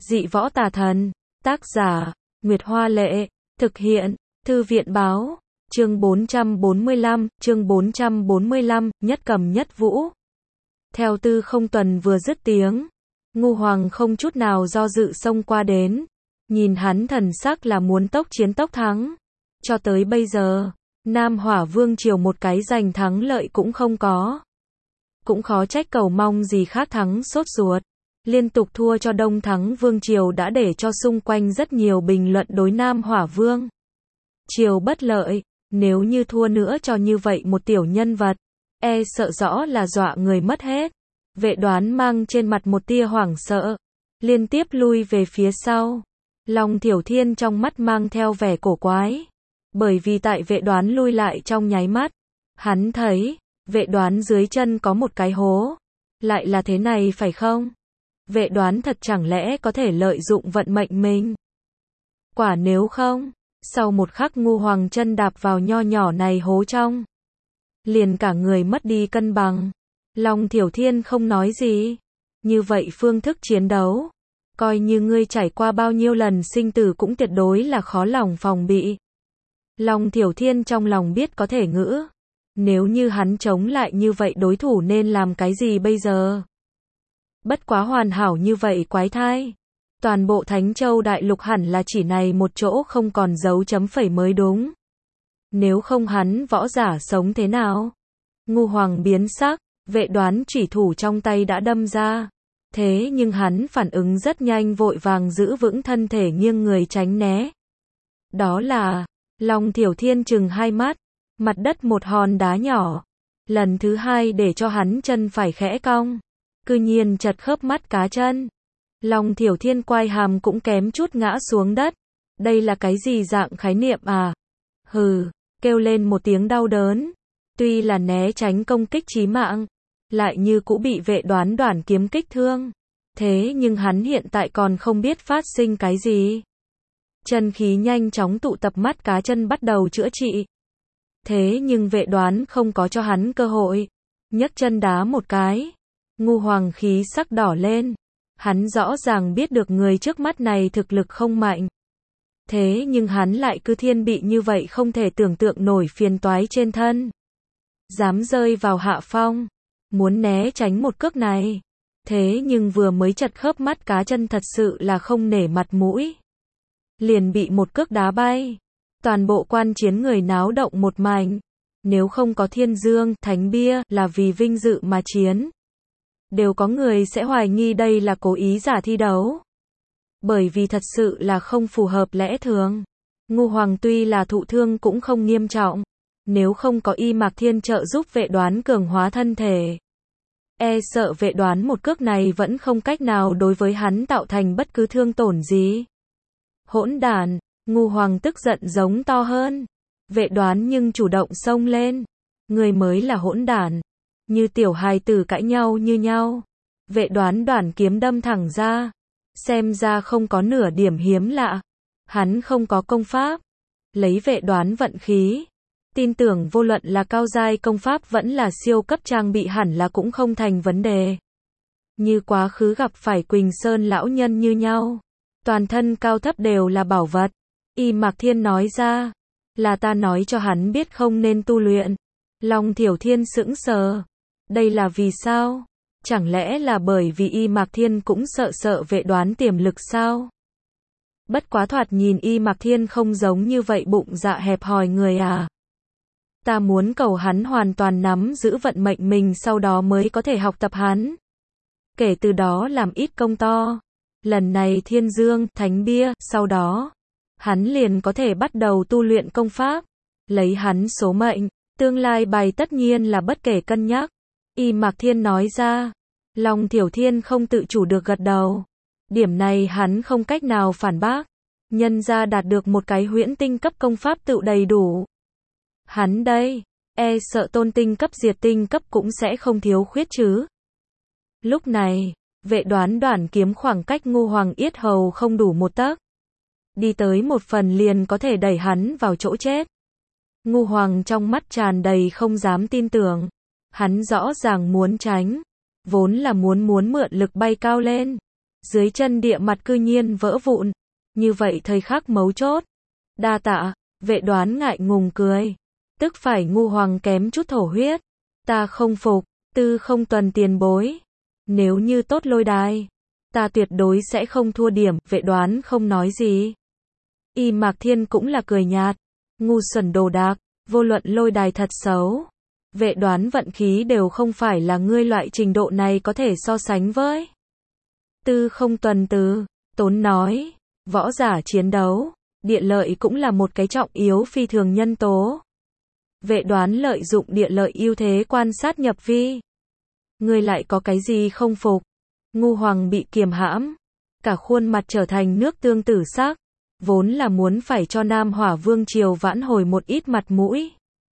Dị võ tà thần. Tác giả, Nguyệt Hoa Lệ. Thực hiện, Thư viện Báo. Chương 445, nhất cầm nhất vũ. Theo Tư Không Tuần vừa dứt tiếng, Ngu Hoàng không chút nào do dự xông qua đến. Nhìn hắn thần sắc là muốn tốc chiến tốc thắng. Cho tới bây giờ, Nam Hỏa Vương triều một cái giành thắng lợi cũng không có. Cũng khó trách cầu mong gì khác thắng sốt ruột. Liên tục thua cho Đông Thắng Vương triều đã để cho xung quanh rất nhiều bình luận đối Nam Hỏa Vương triều bất lợi. Nếu như thua nữa cho như vậy một tiểu nhân vật, e sợ rõ là dọa người mất hết. Vệ Đoán mang trên mặt một tia hoảng sợ, liên tiếp lui về phía sau. Long Thiểu Thiên trong mắt mang theo vẻ cổ quái, bởi vì tại Vệ Đoán lui lại trong nháy mắt, hắn thấy Vệ Đoán dưới chân có một cái hố. Lại là thế này phải không? Vệ Đoán thật chẳng lẽ có thể lợi dụng vận mệnh mình? Quả nếu không, sau một khắc Ngu Hoàng chân đạp vào nho nhỏ này hố trong, liền cả người mất đi cân bằng. Long Thiểu Thiên không nói gì. Như vậy phương thức chiến đấu, coi như ngươi trải qua bao nhiêu lần sinh tử cũng tuyệt đối là khó lòng phòng bị. Long Thiểu Thiên trong lòng biết có thể ngữ. Nếu như hắn chống lại như vậy đối thủ nên làm cái gì bây giờ? Bất quá hoàn hảo như vậy quái thai. Toàn bộ Thánh Châu Đại Lục hẳn là chỉ này một chỗ không còn dấu chấm phẩy mới đúng. Nếu không hắn võ giả sống thế nào? Ngu Hoàng biến sắc, Vệ Đoán chủy thủ trong tay đã đâm ra. Thế nhưng hắn phản ứng rất nhanh, vội vàng giữ vững thân thể nghiêng người tránh né. Đó là, Long Thiểu Thiên trừng hai mắt, mặt đất một hòn đá nhỏ. Lần thứ hai để cho hắn chân phải khẽ cong, cư nhiên chật khớp mắt cá chân. Long Thiểu Thiên quai hàm cũng kém chút ngã xuống đất. Đây là cái gì dạng khái niệm à? Hừ, kêu lên một tiếng đau đớn. Tuy là né tránh công kích chí mạng, lại như cũ bị Vệ Đoán đoản kiếm kích thương. Thế nhưng hắn hiện tại còn không biết phát sinh cái gì. Chân khí nhanh chóng tụ tập, mắt cá chân bắt đầu chữa trị. Thế nhưng Vệ Đoán không có cho hắn cơ hội. Nhấc chân đá một cái. Ngu Hoàng khí sắc đỏ lên. Hắn rõ ràng biết được người trước mắt này thực lực không mạnh. Thế nhưng hắn lại cứ thiên bị như vậy, không thể tưởng tượng nổi phiền toái trên thân. Dám rơi vào hạ phong, muốn né tránh một cước này. Thế nhưng vừa mới chật khớp mắt cá chân thật sự là không nể mặt mũi. Liền bị một cước đá bay. Toàn bộ quan chiến người náo động một mảnh. Nếu không có Thiên Dương, Thánh Bia là vì vinh dự mà chiến, đều có người sẽ hoài nghi đây là cố ý giả thi đấu. Bởi vì thật sự là không phù hợp lẽ thường. Ngu Hoàng tuy là thụ thương cũng không nghiêm trọng. Nếu không có Y Mạc Thiên trợ giúp Vệ Đoán cường hóa thân thể, e sợ Vệ Đoán một cước này vẫn không cách nào đối với hắn tạo thành bất cứ thương tổn gì. Hỗn đản! Ngu Hoàng tức giận giống to hơn. Vệ Đoán nhưng chủ động xông lên. Người mới là hỗn đản. Như tiểu hài tử cãi nhau như nhau. Vệ Đoán đoản kiếm đâm thẳng ra. Xem ra không có nửa điểm hiếm lạ. Hắn không có công pháp. Lấy Vệ Đoán vận khí, tin tưởng vô luận là cao giai công pháp vẫn là siêu cấp trang bị hẳn là cũng không thành vấn đề. Như quá khứ gặp phải Quỳnh Sơn lão nhân như nhau. Toàn thân cao thấp đều là bảo vật. Y Mạc Thiên nói ra. Là ta nói cho hắn biết không nên tu luyện. Long Thiểu Thiên sững sờ. Đây là vì sao? Chẳng lẽ là bởi vì Y Mạc Thiên cũng sợ Vệ Đoán tiềm lực sao? Bất quá thoạt nhìn Y Mạc Thiên không giống như vậy bụng dạ hẹp hòi người à. Ta muốn cầu hắn hoàn toàn nắm giữ vận mệnh mình, sau đó mới có thể học tập hắn. Kể từ đó làm ít công to. Lần này Thiên Dương, Thánh Bia, sau đó hắn liền có thể bắt đầu tu luyện công pháp. Lấy hắn số mệnh, tương lai bài tất nhiên là bất kể cân nhắc. Y Mạc Thiên nói ra. Long Thiểu Thiên không tự chủ được gật đầu. Điểm này hắn không cách nào phản bác. Nhân ra đạt được một cái huyễn tinh cấp công pháp tự đầy đủ. Hắn đây, e sợ tôn tinh cấp diệt tinh cấp cũng sẽ không thiếu khuyết chứ. Lúc này, Vệ Đoán đoản kiếm khoảng cách Ngu Hoàng yết hầu không đủ một tấc. Đi tới một phần liền có thể đẩy hắn vào chỗ chết. Ngu Hoàng trong mắt tràn đầy không dám tin tưởng. Hắn rõ ràng muốn tránh. Vốn là muốn mượn lực bay cao lên. Dưới chân địa mặt cư nhiên vỡ vụn. Như vậy thời khắc mấu chốt. Đa tạ, Vệ Đoán ngại ngùng cười. Tức phải Ngu Hoàng kém chút thổ huyết. Ta không phục, Tư Không Tuần tiền bối. Nếu như tốt lôi đài, ta tuyệt đối sẽ không thua điểm. Vệ Đoán không nói gì. Y Mạc Thiên cũng là cười nhạt. Ngu xuẩn đồ đạc, vô luận lôi đài thật xấu. Vệ Đoán vận khí đều không phải là ngươi loại trình độ này có thể so sánh với. Tư Không Tuần tốn nói, võ giả chiến đấu, địa lợi cũng là một cái trọng yếu phi thường nhân tố. Vệ Đoán lợi dụng địa lợi ưu thế quan sát nhập vi. Ngươi lại có cái gì không phục? Ngu Hoàng bị kiềm hãm, cả khuôn mặt trở thành nước tương tử sắc, vốn là muốn phải cho Nam Hỏa Vương triều vãn hồi một ít mặt mũi.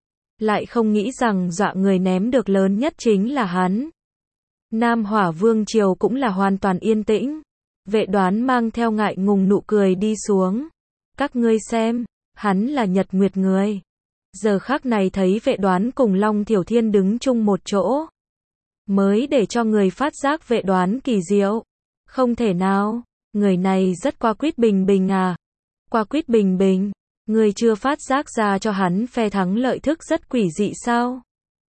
Lại không nghĩ rằng dọa người ném được lớn nhất chính là hắn. Nam Hỏa Vương triều cũng là hoàn toàn yên tĩnh. Vệ Đoán mang theo ngại ngùng nụ cười đi xuống. Các ngươi xem, hắn là Nhật Nguyệt người. Giờ khắc này thấy Vệ Đoán cùng Long Thiểu Thiên đứng chung một chỗ, mới để cho người phát giác Vệ Đoán kỳ diệu. Không thể nào, người này rất qua quýt bình bình à. Qua quýt bình bình, người chưa phát giác ra cho hắn phe thắng lợi thức rất quỷ dị sao?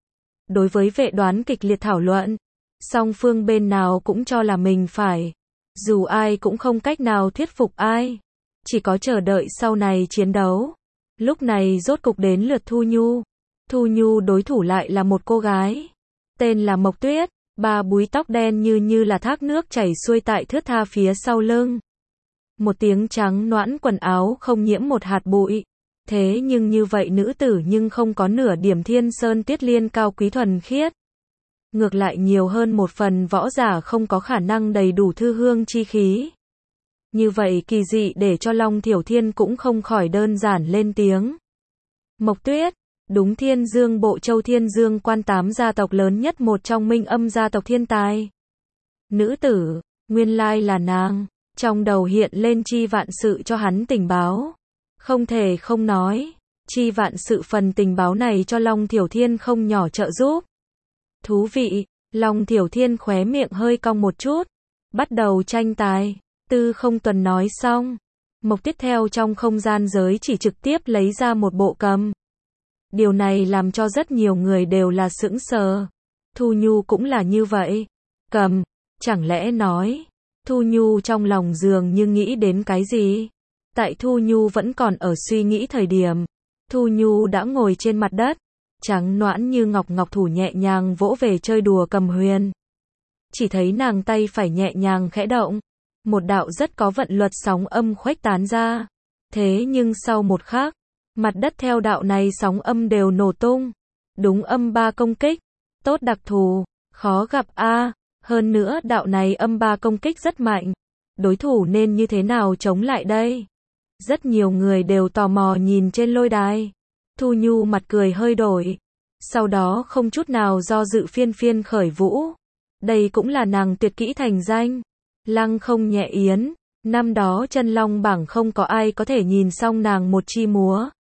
Đối với Vệ Đoán kịch liệt thảo luận, song phương bên nào cũng cho là mình phải. Dù ai cũng không cách nào thuyết phục ai. Chỉ có chờ đợi sau này chiến đấu. Lúc này rốt cục đến lượt Thu Nhu. Thu Nhu đối thủ lại là một cô gái. Tên là Mộc Tuyết, ba búi tóc đen như là thác nước chảy xuôi tại thướt tha phía sau lưng. Một tiếng trắng nõn quần áo không nhiễm một hạt bụi. Thế nhưng như vậy nữ tử nhưng không có nửa điểm Thiên Sơn Tiết Liên cao quý thuần khiết. Ngược lại nhiều hơn một phần võ giả không có khả năng đầy đủ thư hương chi khí. Như vậy kỳ dị để cho Long Thiểu Thiên cũng không khỏi đơn giản lên tiếng. Mộc Tuyết, đúng Thiên Dương Bộ Châu Thiên Dương quan 8 gia tộc lớn nhất một trong Minh Âm gia tộc thiên tài. Nữ tử, nguyên lai là nàng, trong đầu hiện lên Chi Vạn Sự cho hắn tình báo. Không thể không nói, Chi Vạn Sự phần tình báo này cho Long Thiểu Thiên không nhỏ trợ giúp. Thú vị, Long Thiểu Thiên khóe miệng hơi cong một chút. Bắt đầu tranh tài. Tư Không Tuần nói xong, Mộc Tuyết theo trong không gian giới chỉ trực tiếp lấy ra một bộ cầm. Điều này làm cho rất nhiều người đều là sững sờ. Thu Nhu cũng là như vậy. Cầm, chẳng lẽ nói, Thu Nhu trong lòng dường như nghĩ đến cái gì? Tại Thu Nhu vẫn còn ở suy nghĩ thời điểm, Thu Nhu đã ngồi trên mặt đất, trắng nõn như ngọc thủ nhẹ nhàng vỗ về chơi đùa cầm huyền. Chỉ thấy nàng tay phải nhẹ nhàng khẽ động, một đạo rất có vận luật sóng âm khuếch tán ra. Thế nhưng sau một khắc, mặt đất theo đạo này sóng âm đều nổ tung. Đúng âm 3 công kích, tốt đặc thù, khó gặp a. Hơn nữa đạo này âm 3 công kích rất mạnh. Đối thủ nên như thế nào chống lại đây? Rất nhiều người đều tò mò nhìn trên lôi đài. Thu Nhu mặt cười hơi đổi. Sau đó không chút nào do dự phiên phiên khởi vũ. Đây cũng là nàng tuyệt kỹ thành danh. Lăng không nhẹ yến. Năm đó chân long bảng không có ai có thể nhìn xong nàng một chi múa.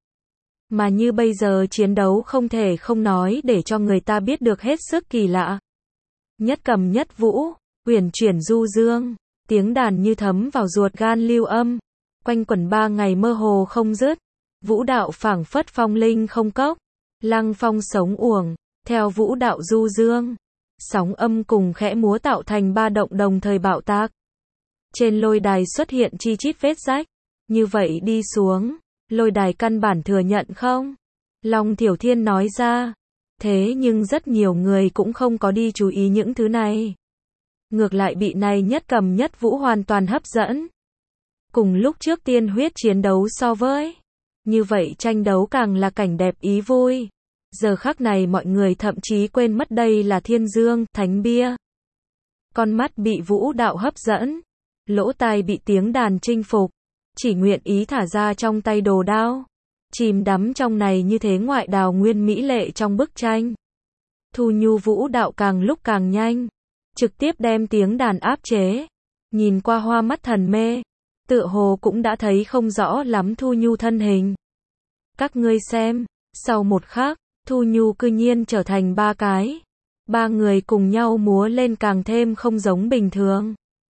Mà như bây giờ chiến đấu không thể không nói để cho người ta biết được hết sức kỳ lạ. Nhất cầm nhất vũ, uyển chuyển du dương, tiếng đàn như thấm vào ruột gan lưu âm, quanh quẩn 3 ngày mơ hồ không dứt. Vũ đạo phảng phất phong linh không cốc, lăng phong sống uổng, theo vũ đạo du dương, sóng âm cùng khẽ múa tạo thành ba động đồng thời bạo tác. Trên lôi đài xuất hiện chi chít vết rách, như vậy đi xuống, lôi đài căn bản thừa nhận không? Long Thiểu Thiên nói ra, thế nhưng rất nhiều người cũng không có đi chú ý những thứ này. Ngược lại bị này nhất cầm nhất vũ hoàn toàn hấp dẫn. Cùng lúc trước tiên huyết chiến đấu so với, như vậy tranh đấu càng là cảnh đẹp ý vui. Giờ khắc này mọi người thậm chí quên mất đây là Thiên Dương, Thánh Bia. Con mắt bị vũ đạo hấp dẫn, lỗ tai bị tiếng đàn chinh phục, chỉ nguyện ý thả ra trong tay đồ đao, chìm đắm trong này như thế ngoại đào nguyên mỹ lệ trong bức tranh. Thu Nhu vũ đạo càng lúc càng nhanh, trực tiếp đem tiếng đàn áp chế, nhìn qua hoa mắt thần mê, tựa hồ cũng đã thấy không rõ lắm Thu Nhu thân hình. Các ngươi xem, sau một khắc, Thu Nhu cư nhiên trở thành 3 cái. 3 người cùng nhau múa lên càng thêm không giống bình thường.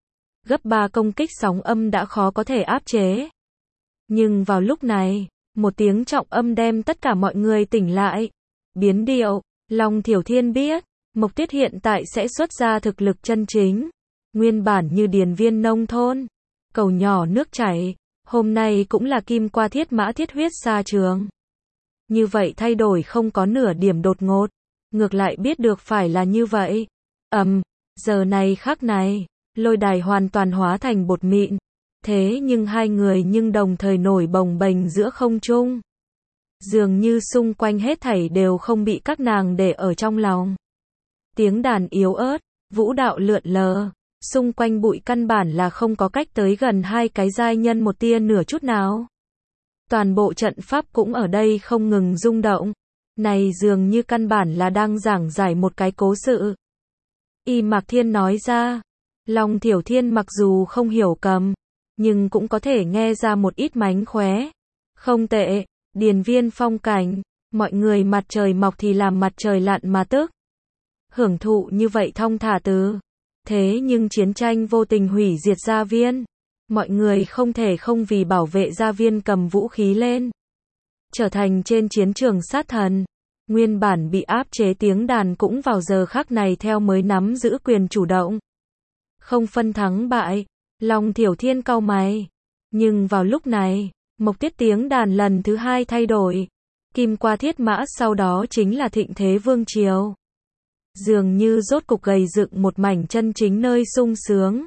gấp 3 công kích sóng âm đã khó có thể áp chế. Nhưng vào lúc này, một tiếng trọng âm đem tất cả mọi người tỉnh lại. Biến điệu, Long Thiểu Thiên biết, Mộc Tuyết hiện tại sẽ xuất ra thực lực chân chính. Nguyên bản như điền viên nông thôn, cầu nhỏ nước chảy, hôm nay cũng là kim qua thiết mã thiết huyết xa trường. Như vậy thay đổi không có nửa điểm đột ngột, ngược lại biết được phải là như vậy. Giờ này khắc này, lôi đài hoàn toàn hóa thành bột mịn. Thế nhưng hai người nhưng đồng thời nổi bồng bềnh giữa không trung. Dường như xung quanh hết thảy đều không bị các nàng để ở trong lòng. Tiếng đàn yếu ớt, vũ đạo lượn lờ, xung quanh bụi căn bản là không có cách tới gần hai cái giai nhân một tia nửa chút nào. Toàn bộ trận pháp cũng ở đây không ngừng rung động. Này dường như căn bản là đang giảng giải một cái cố sự. Y Mạc Thiên nói ra, Long Thiểu Thiên mặc dù không hiểu cầm, nhưng cũng có thể nghe ra một ít mánh khóe. Không tệ, điền viên phong cảnh, mọi người mặt trời mọc thì làm mặt trời lặn mà tức. Hưởng thụ như vậy thong thả từ. Thế nhưng chiến tranh vô tình hủy diệt gia viên. Mọi người không thể không vì bảo vệ gia viên cầm vũ khí lên. Trở thành trên chiến trường sát thần. Nguyên bản bị áp chế tiếng đàn cũng vào giờ khắc này theo mới nắm giữ quyền chủ động. Không phân thắng bại, Long Thiểu Thiên cau mày. Nhưng vào lúc này, Mộc Tuyết tiếng đàn lần thứ hai thay đổi. Kim qua thiết mã sau đó chính là thịnh thế vương triều. Dường như rốt cục gầy dựng một mảnh chân chính nơi sung sướng.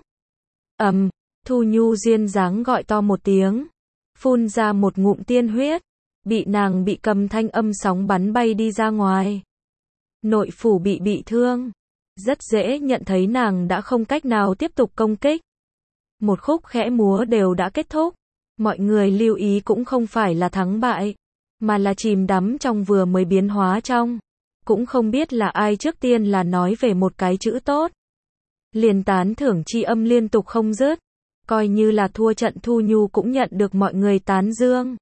Thu Nhu duyên dáng gọi to một tiếng. Phun ra một ngụm tiên huyết. Bị cầm thanh âm sóng bắn bay đi ra ngoài. Nội phủ bị thương. Rất dễ nhận thấy nàng đã không cách nào tiếp tục công kích. Một khúc khẽ múa đều đã kết thúc. Mọi người lưu ý cũng không phải là thắng bại, mà là chìm đắm trong vừa mới biến hóa trong. Cũng không biết là ai trước tiên là nói về một cái chữ tốt. Liền tán thưởng chi âm liên tục không dứt. Coi như là thua trận Thu Nhu cũng nhận được mọi người tán dương.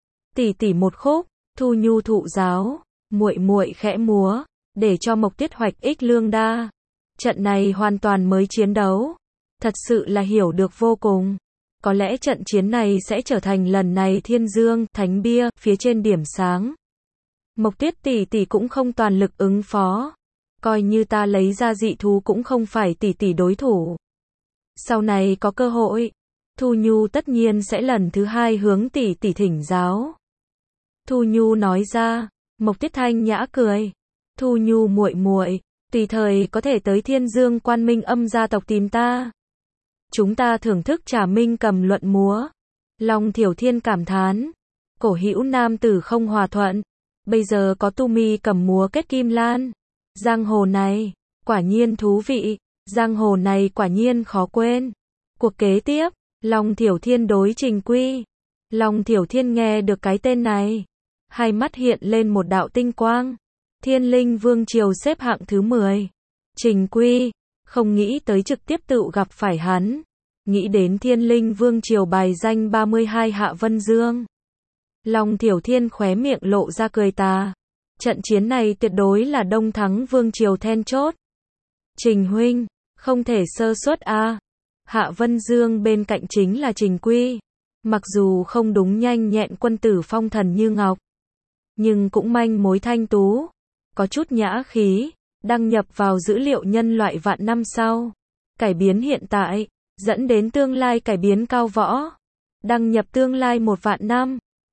Tỷ một khúc, Thu Nhu thụ giáo, muội khẽ múa, để cho Mộc Tuyết hoạch ích lương đa. Trận này hoàn toàn mới chiến đấu. Thật sự là hiểu được vô cùng. Có lẽ trận chiến này sẽ trở thành lần này Thiên Dương, Thánh Bia, phía trên điểm sáng. Mộc Tuyết tỷ cũng không toàn lực ứng phó. Coi như ta lấy ra dị thú cũng không phải tỷ đối thủ. Sau này có cơ hội, Thu Nhu tất nhiên sẽ lần thứ hai hướng tỷ thỉnh giáo. Thu Nhu nói ra, Mộc Tuyết thanh nhã cười. Thu Nhu muội, tùy thời có thể tới Thiên Dương Quan Minh Âm gia tộc tìm ta. Chúng ta thưởng thức trà minh cầm luận múa. Long Thiểu Thiên cảm thán. Cổ hữu nam tử không hòa thuận. Bây giờ có tu mi cầm múa kết kim lan. Giang hồ này, quả nhiên thú vị. Giang hồ này quả nhiên khó quên. Cuộc kế tiếp, Long Thiểu Thiên đối Trình Quy. Long Thiểu Thiên nghe được cái tên này. Hai mắt hiện lên một đạo tinh quang. Thiên Linh Vương Triều xếp hạng thứ 10. Trình Quy. Không nghĩ tới trực tiếp tự gặp phải hắn. Nghĩ đến Thiên Linh Vương Triều bài danh 32 Hạ Vân Dương. Long Thiểu Thiên khóe miệng lộ ra cười tà. Trận chiến này tuyệt đối là Đông Thắng Vương Triều then chốt. Trình huynh, không thể sơ suất a. Hạ Vân Dương bên cạnh chính là Trình Quy. Mặc dù không đúng nhanh nhẹn quân tử phong thần như ngọc, nhưng cũng manh mối thanh tú. Có chút nhã khí. Đăng nhập vào dữ liệu nhân loại vạn năm sau. Cải biến hiện tại, dẫn đến tương lai cải biến cao võ. Đăng nhập tương lai 1 vạn năm.